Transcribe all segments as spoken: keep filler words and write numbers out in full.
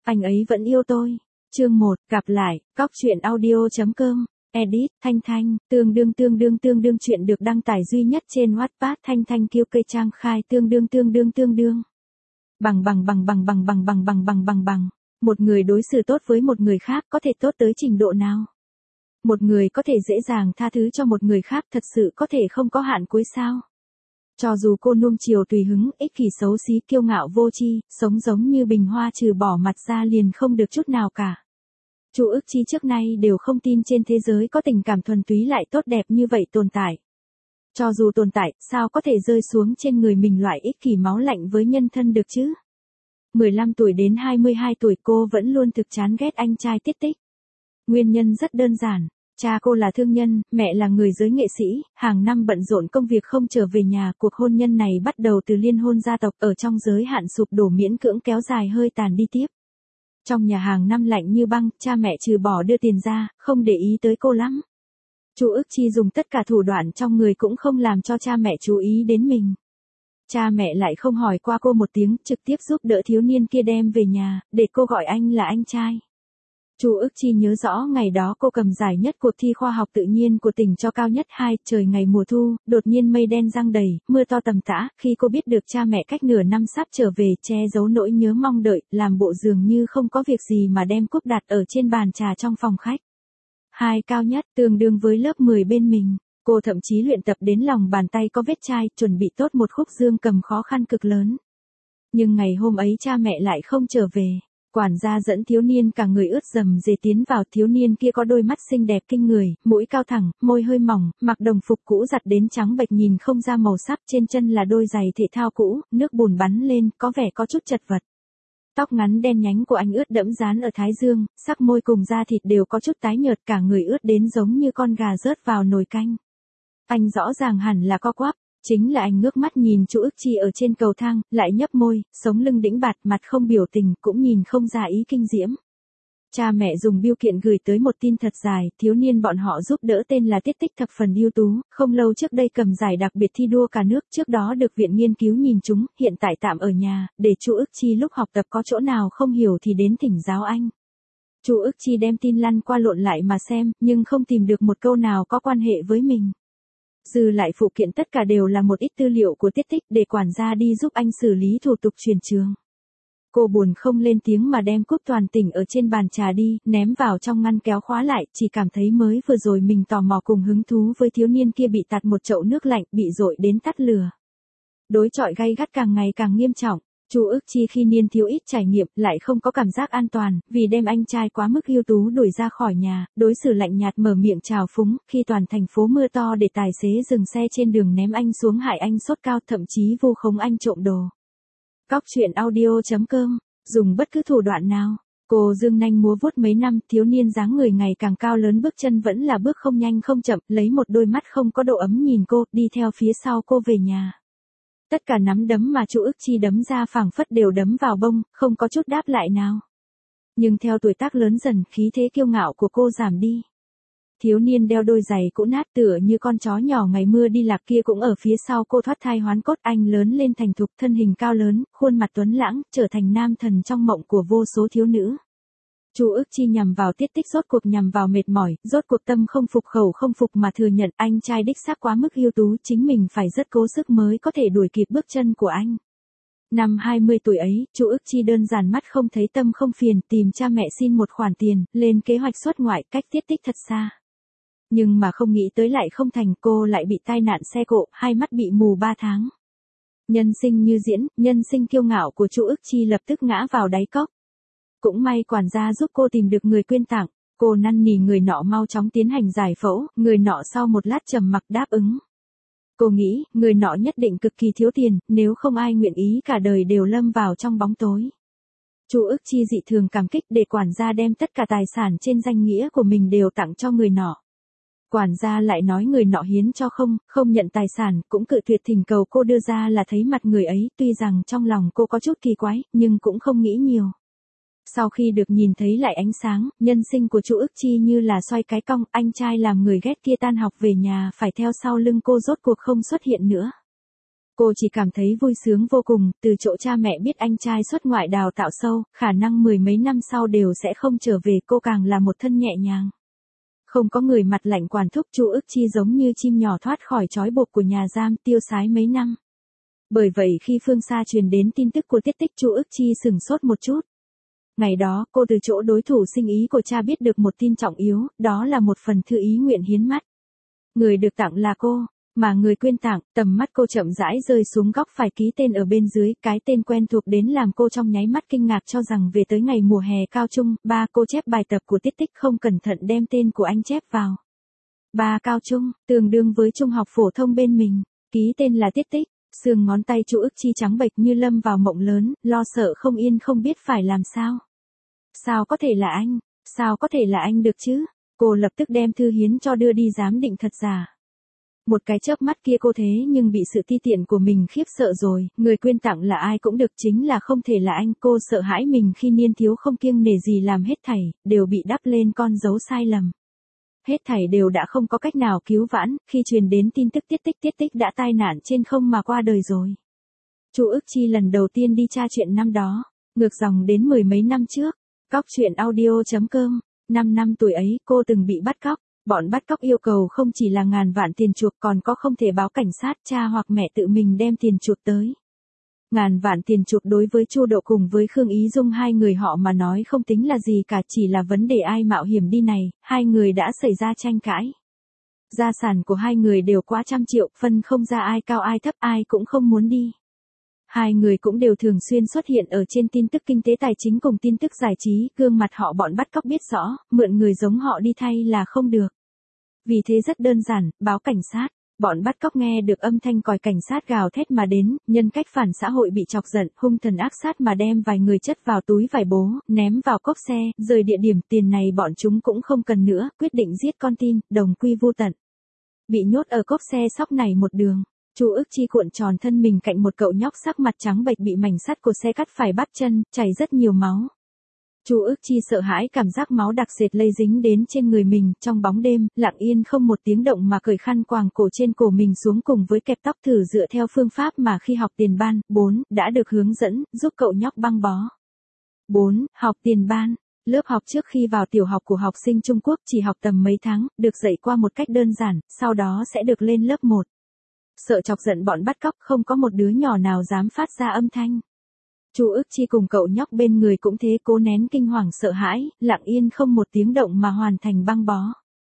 Anh ấy vẫn yêu tôi. Chương một, gặp lại, cóc truyện audio.com, edit, Thanh Thanh, tương đương tương đương tương đương chuyện được đăng tải duy nhất trên Wattpad. Thanh Thanh kêu cây trang khai tương đương tương đương tương đương. Bằng bằng bằng bằng bằng bằng bằng bằng bằng bằng bằng. Một người đối xử tốt với một người khác có thể tốt tới trình độ nào? Một người có thể dễ dàng tha thứ cho một người khác thật sự có thể không có hạn cuối sao? Cho dù cô nuông chiều tùy hứng, ích kỷ xấu xí, kiêu ngạo vô tri, sống giống như bình hoa trừ bỏ mặt ra liền không được chút nào cả. Chu Ức Chi trước nay đều không tin trên thế giới có tình cảm thuần túy lại tốt đẹp như vậy tồn tại. Cho dù tồn tại, sao có thể rơi xuống trên người mình loại ích kỷ máu lạnh với nhân thân được chứ? mười lăm tuổi đến hai mươi hai tuổi cô vẫn luôn thực chán ghét anh trai Tiết Tích. Nguyên nhân rất đơn giản. Cha cô là thương nhân, mẹ là người giới nghệ sĩ, hàng năm bận rộn công việc không trở về nhà. Cuộc hôn nhân này bắt đầu từ liên hôn gia tộc, ở trong giới hạn sụp đổ miễn cưỡng kéo dài hơi tàn đi tiếp. Trong nhà hàng năm lạnh như băng, cha mẹ trừ bỏ đưa tiền ra, không để ý tới cô lắm. Chu Ức Chi dùng tất cả thủ đoạn trong người cũng không làm cho cha mẹ chú ý đến mình. Cha mẹ lại không hỏi qua cô một tiếng, trực tiếp giúp đỡ thiếu niên kia đem về nhà, để cô gọi anh là anh trai. Chu Ức Chi nhớ rõ ngày đó cô cầm giải nhất cuộc thi khoa học tự nhiên của tỉnh cho cao nhất hai, trời ngày mùa thu, đột nhiên mây đen giăng đầy, mưa to tầm tã. Khi cô biết được cha mẹ cách nửa năm sắp trở về, che giấu nỗi nhớ mong đợi, làm bộ dường như không có việc gì mà đem cúp đặt ở trên bàn trà trong phòng khách. Hai cao nhất, tương đương với lớp mười bên mình. Cô thậm chí luyện tập đến lòng bàn tay có vết chai, chuẩn bị tốt một khúc dương cầm khó khăn cực lớn. Nhưng ngày hôm ấy cha mẹ lại không trở về. Quản gia dẫn thiếu niên cả người ướt dầm dề tiến vào. Thiếu niên kia có đôi mắt xinh đẹp kinh người, mũi cao thẳng, môi hơi mỏng, mặc đồng phục cũ giặt đến trắng bệch nhìn không ra màu sắc, trên chân là đôi giày thể thao cũ, nước bùn bắn lên, có vẻ có chút chật vật. Tóc ngắn đen nhánh của anh ướt đẫm dán ở thái dương, sắc môi cùng da thịt đều có chút tái nhợt, cả người ướt đến giống như con gà rớt vào nồi canh. Anh rõ ràng hẳn là co quắp. Chính là anh ngước mắt nhìn Chu Ức Chi ở trên cầu thang, lại nhấp môi, sống lưng đĩnh bạt, mặt không biểu tình, cũng nhìn không ra ý kinh diễm. Cha mẹ dùng bưu kiện gửi tới một tin thật dài, thiếu niên bọn họ giúp đỡ tên là Tiết Tích thập phần ưu tú, không lâu trước đây cầm giải đặc biệt thi đua cả nước, trước đó được viện nghiên cứu nhìn trúng, hiện tại tạm ở nhà, để Chu Ức Chi lúc học tập có chỗ nào không hiểu thì đến thỉnh giáo anh. Chu Ức Chi đem tin lăn qua lộn lại mà xem, nhưng không tìm được một câu nào có quan hệ với mình. Dư lại phụ kiện tất cả đều là một ít tư liệu của Tiết Tích để quản gia đi giúp anh xử lý thủ tục chuyển trường. Cô buồn không lên tiếng mà đem cúp toàn tỉnh ở trên bàn trà đi, ném vào trong ngăn kéo khóa lại, chỉ cảm thấy mới vừa rồi mình tò mò cùng hứng thú với thiếu niên kia bị tạt một chậu nước lạnh, bị dội đến tắt lửa. Đối chọi gay gắt càng ngày càng nghiêm trọng. Chu Ức Chi khi niên thiếu ít trải nghiệm, lại không có cảm giác an toàn, vì đem anh trai quá mức ưu tú đuổi ra khỏi nhà, đối xử lạnh nhạt mở miệng trào phúng, khi toàn thành phố mưa to để tài xế dừng xe trên đường ném anh xuống hại anh sốt cao, thậm chí vu khống anh trộm đồ. Cóc truyện audio.com, dùng bất cứ thủ đoạn nào. Cô dương nanh múa vuốt mấy năm, thiếu niên dáng người ngày càng cao lớn, bước chân vẫn là bước không nhanh không chậm, lấy một đôi mắt không có độ ấm nhìn cô, đi theo phía sau cô về nhà. Tất cả nắm đấm mà Chu Ức Chi đấm ra phảng phất đều đấm vào bông, không có chút đáp lại nào. Nhưng theo tuổi tác lớn dần, khí thế kiêu ngạo của cô giảm đi. Thiếu niên đeo đôi giày cũ nát tựa như con chó nhỏ ngày mưa đi lạc kia cũng ở phía sau cô thoát thai hoán cốt. Anh lớn lên thành thục, thân hình cao lớn, khuôn mặt tuấn lãng, trở thành nam thần trong mộng của vô số thiếu nữ. Chu Ức Chi nhằm vào Tiết Tích, rốt cuộc nhằm vào mệt mỏi, rốt cuộc tâm không phục khẩu không phục mà thừa nhận anh trai đích xác quá mức ưu tú, chính mình phải rất cố sức mới có thể đuổi kịp bước chân của anh. Năm hai mươi tuổi ấy, Chu Ức Chi đơn giản mắt không thấy tâm không phiền, tìm cha mẹ xin một khoản tiền, lên kế hoạch xuất ngoại, cách Tiết Tích thật xa. Nhưng mà không nghĩ tới lại không thành, cô lại bị tai nạn xe cộ, hai mắt bị mù ba tháng. Nhân sinh như diễn, nhân sinh kiêu ngạo của Chu Ức Chi lập tức ngã vào đáy cốc. Cũng may quản gia giúp cô tìm được người quyên tặng, cô năn nỉ người nọ mau chóng tiến hành giải phẫu, người nọ sau một lát trầm mặc đáp ứng. Cô nghĩ, người nọ nhất định cực kỳ thiếu tiền, nếu không ai nguyện ý cả đời đều lâm vào trong bóng tối. Chu Ức Chi dị thường cảm kích để quản gia đem tất cả tài sản trên danh nghĩa của mình đều tặng cho người nọ. Quản gia lại nói người nọ hiến cho không, không nhận tài sản, cũng cự tuyệt thỉnh cầu cô đưa ra là thấy mặt người ấy, tuy rằng trong lòng cô có chút kỳ quái, nhưng cũng không nghĩ nhiều. Sau khi được nhìn thấy lại ánh sáng, nhân sinh của Chu Ức Chi như là xoay cái cong, anh trai làm người ghét kia tan học về nhà phải theo sau lưng cô rốt cuộc không xuất hiện nữa. Cô chỉ cảm thấy vui sướng vô cùng, từ chỗ cha mẹ biết anh trai xuất ngoại đào tạo sâu, khả năng mười mấy năm sau đều sẽ không trở về, cô càng là một thân nhẹ nhàng. Không có người mặt lạnh quản thúc, Chu Ức Chi giống như chim nhỏ thoát khỏi trói buộc của nhà giam, tiêu sái mấy năm. Bởi vậy khi phương xa truyền đến tin tức của Tiết Tích, Chu Ức Chi sửng sốt một chút. Ngày đó, cô từ chỗ đối thủ sinh ý của cha biết được một tin trọng yếu, đó là một phần thư ý nguyện hiến mắt. Người được tặng là cô, mà người quyên tặng, tầm mắt cô chậm rãi rơi xuống góc phải ký tên ở bên dưới, cái tên quen thuộc đến làm cô trong nháy mắt kinh ngạc, cho rằng về tới ngày mùa hè cao trung, ba cô chép bài tập của Tiết Tích không cẩn thận đem tên của anh chép vào. Ba cao trung, tương đương với trung học phổ thông bên mình, ký tên là Tiết Tích, xương ngón tay Chu Ức Chi trắng bệch như lâm vào mộng lớn, lo sợ không yên không biết phải làm sao. Sao có thể là anh, sao có thể là anh được chứ? Cô lập tức đem thư hiến cho đưa đi giám định thật giả. Một cái chớp mắt kia cô thế nhưng bị sự ti tiện của mình khiếp sợ rồi, người quyên tặng là ai cũng được, chính là không thể là anh. Cô sợ hãi mình khi niên thiếu không kiêng nể gì làm hết thảy, đều bị đắp lên con dấu sai lầm. Hết thảy đều đã không có cách nào cứu vãn, khi truyền đến tin tức Tiết Tích Tiết Tích đã tai nạn trên không mà qua đời rồi. Chu Ức Chi lần đầu tiên đi tra chuyện năm đó, ngược dòng đến mười mấy năm trước. Cóc truyện audio chấm com, năm năm tuổi ấy cô từng bị bắt cóc. Bọn bắt cóc yêu cầu không chỉ là ngàn vạn tiền chuộc còn có không thể báo cảnh sát, cha hoặc mẹ tự mình đem tiền chuộc tới. Ngàn vạn tiền chuộc đối với Chu Độ cùng với Khương Ý Dung hai người họ mà nói không tính là gì cả, chỉ là vấn đề ai mạo hiểm đi này, hai người đã xảy ra tranh cãi. Gia sản của hai người đều quá trăm triệu, phân không ra ai cao ai thấp, ai cũng không muốn đi. Hai người cũng đều thường xuyên xuất hiện ở trên tin tức kinh tế tài chính cùng tin tức giải trí, gương mặt họ bọn bắt cóc biết rõ, mượn người giống họ đi thay là không được. Vì thế rất đơn giản, báo cảnh sát. Bọn bắt cóc nghe được âm thanh còi cảnh sát gào thét mà đến, nhân cách phản xã hội bị chọc giận, hung thần ác sát mà đem vài người chất vào túi vải bố, ném vào cốp xe, rời địa điểm, tiền này bọn chúng cũng không cần nữa, quyết định giết con tin, đồng quy vu tận. Bị nhốt ở cốp xe sóc này một đường. Chu Ức Chi cuộn tròn thân mình cạnh một cậu nhóc sắc mặt trắng bệch bị mảnh sắt của xe cắt phải bắp chân, chảy rất nhiều máu. Chu Ức Chi sợ hãi cảm giác máu đặc sệt lây dính đến trên người mình, trong bóng đêm, lặng yên không một tiếng động mà cởi khăn quàng cổ trên cổ mình xuống cùng với kẹp tóc thử dựa theo phương pháp mà khi học tiền ban, bốn, đã được hướng dẫn, giúp cậu nhóc băng bó. bốn. Học tiền ban. Lớp học trước khi vào tiểu học của học sinh Trung Quốc chỉ học tầm mấy tháng, được dạy qua một cách đơn giản, sau đó sẽ được lên lớp một. Sợ chọc giận bọn bắt cóc, không có một đứa nhỏ nào dám phát ra âm thanh. Chu Ức Chi cùng cậu nhóc bên người cũng thế, cố nén kinh hoàng sợ hãi, lặng yên không một tiếng động mà hoàn thành băng bó.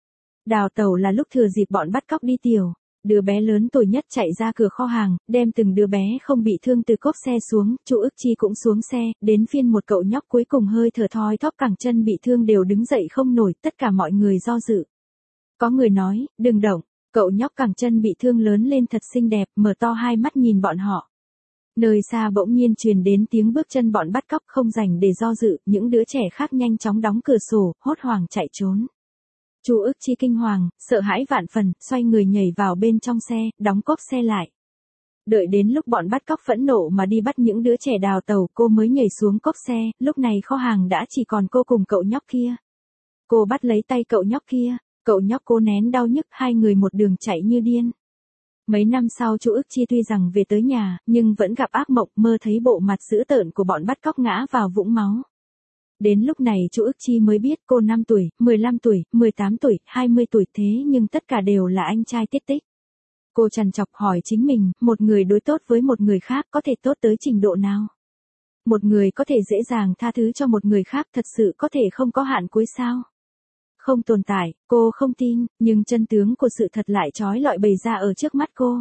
Đào tẩu là lúc thừa dịp bọn bắt cóc đi tiểu. Đứa bé lớn tuổi nhất chạy ra cửa kho hàng, đem từng đứa bé không bị thương từ cốp xe xuống, Chu Ức Chi cũng xuống xe, đến phiên một cậu nhóc cuối cùng hơi thở thoi thóp cẳng chân bị thương đều đứng dậy không nổi, tất cả mọi người do dự. Có người nói, đừng động. Cậu nhóc cẳng chân bị thương lớn lên thật xinh đẹp, mở to hai mắt nhìn bọn họ. Nơi xa bỗng nhiên truyền đến tiếng bước chân bọn bắt cóc, không dành để do dự, những đứa trẻ khác nhanh chóng đóng cửa sổ, hốt hoảng chạy trốn. Chu Ức Chi kinh hoàng, sợ hãi vạn phần, xoay người nhảy vào bên trong xe, đóng cốp xe lại. Đợi đến lúc bọn bắt cóc phẫn nộ mà đi bắt những đứa trẻ đào tẩu, cô mới nhảy xuống cốp xe, lúc này kho hàng đã chỉ còn cô cùng cậu nhóc kia. Cô bắt lấy tay cậu nhóc kia. Cậu nhóc cố nén đau nhức, hai người một đường chạy như điên. Mấy năm sau Chu Ức Chi tuy rằng về tới nhà, nhưng vẫn gặp ác mộng, mơ thấy bộ mặt dữ tợn của bọn bắt cóc ngã vào vũng máu. Đến lúc này Chu Ức Chi mới biết cô năm tuổi, mười lăm tuổi, mười tám tuổi, hai mươi tuổi, thế nhưng tất cả đều là anh trai Tiết Tích. Cô trằn trọc hỏi chính mình, một người đối tốt với một người khác có thể tốt tới trình độ nào? Một người có thể dễ dàng tha thứ cho một người khác thật sự có thể không có hạn cuối sao? Không tồn tại, cô không tin, nhưng chân tướng của sự thật lại trói lọi bày ra ở trước mắt cô.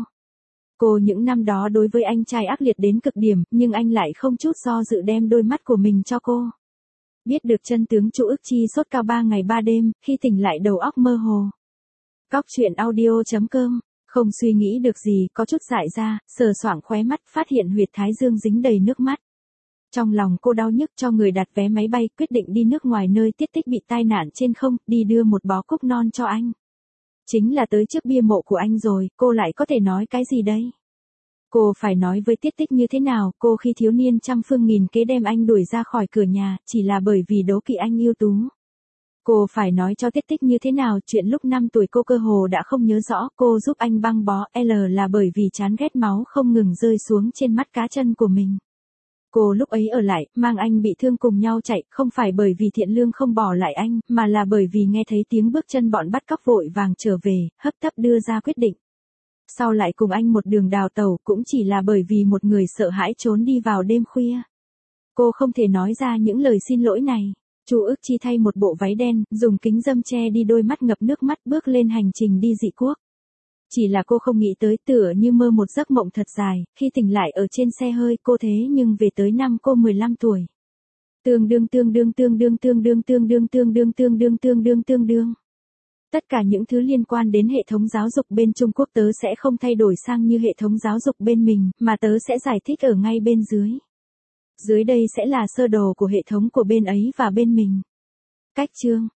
Cô những năm đó đối với anh trai ác liệt đến cực điểm, nhưng anh lại không chút do dự đem đôi mắt của mình cho cô. Biết được chân tướng, Chu Ức Chi sốt cao ba ngày ba đêm, khi tỉnh lại đầu óc mơ hồ. Cóc truyện audio chấm com, không suy nghĩ được gì, có chút dại ra, sờ soạng khóe mắt, phát hiện huyệt thái dương dính đầy nước mắt. Trong lòng cô đau nhức, cho người đặt vé máy bay, quyết định đi nước ngoài nơi Tiết Tích bị tai nạn trên không, đi đưa một bó cúc non cho anh. Chính là tới trước bia mộ của anh rồi, cô lại có thể nói cái gì đây? Cô phải nói với Tiết Tích như thế nào, cô khi thiếu niên trăm phương nghìn kế đem anh đuổi ra khỏi cửa nhà, chỉ là bởi vì đố kỵ anh ưu tú. Cô phải nói cho Tích Tích như thế nào, chuyện lúc năm tuổi cô cơ hồ đã không nhớ rõ, cô giúp anh băng bó L là bởi vì chán ghét máu không ngừng rơi xuống trên mắt cá chân của mình. Cô lúc ấy ở lại, mang anh bị thương cùng nhau chạy, không phải bởi vì Thiện Lương không bỏ lại anh, mà là bởi vì nghe thấy tiếng bước chân bọn bắt cóc vội vàng trở về, hấp tấp đưa ra quyết định. Sau lại cùng anh một đường đào tẩu, cũng chỉ là bởi vì một người sợ hãi trốn đi vào đêm khuya. Cô không thể nói ra những lời xin lỗi này. Chu Ước Chi thay một bộ váy đen, dùng kính râm che đi đôi mắt ngập nước mắt, bước lên hành trình đi dị quốc. Chỉ là cô không nghĩ tới, tựa như mơ một giấc mộng thật dài, khi tỉnh lại ở trên xe hơi, cô thế nhưng về tới năm cô mười lăm tuổi. Tương đương tương đương tương đương tương đương tương đương tương đương tương đương tương đương tương đương. Tất cả những thứ liên quan đến hệ thống giáo dục bên Trung Quốc tớ sẽ không thay đổi sang như hệ thống giáo dục bên mình, mà tớ sẽ giải thích ở ngay bên dưới. Dưới đây sẽ là sơ đồ của hệ thống của bên ấy và bên mình. Cách chương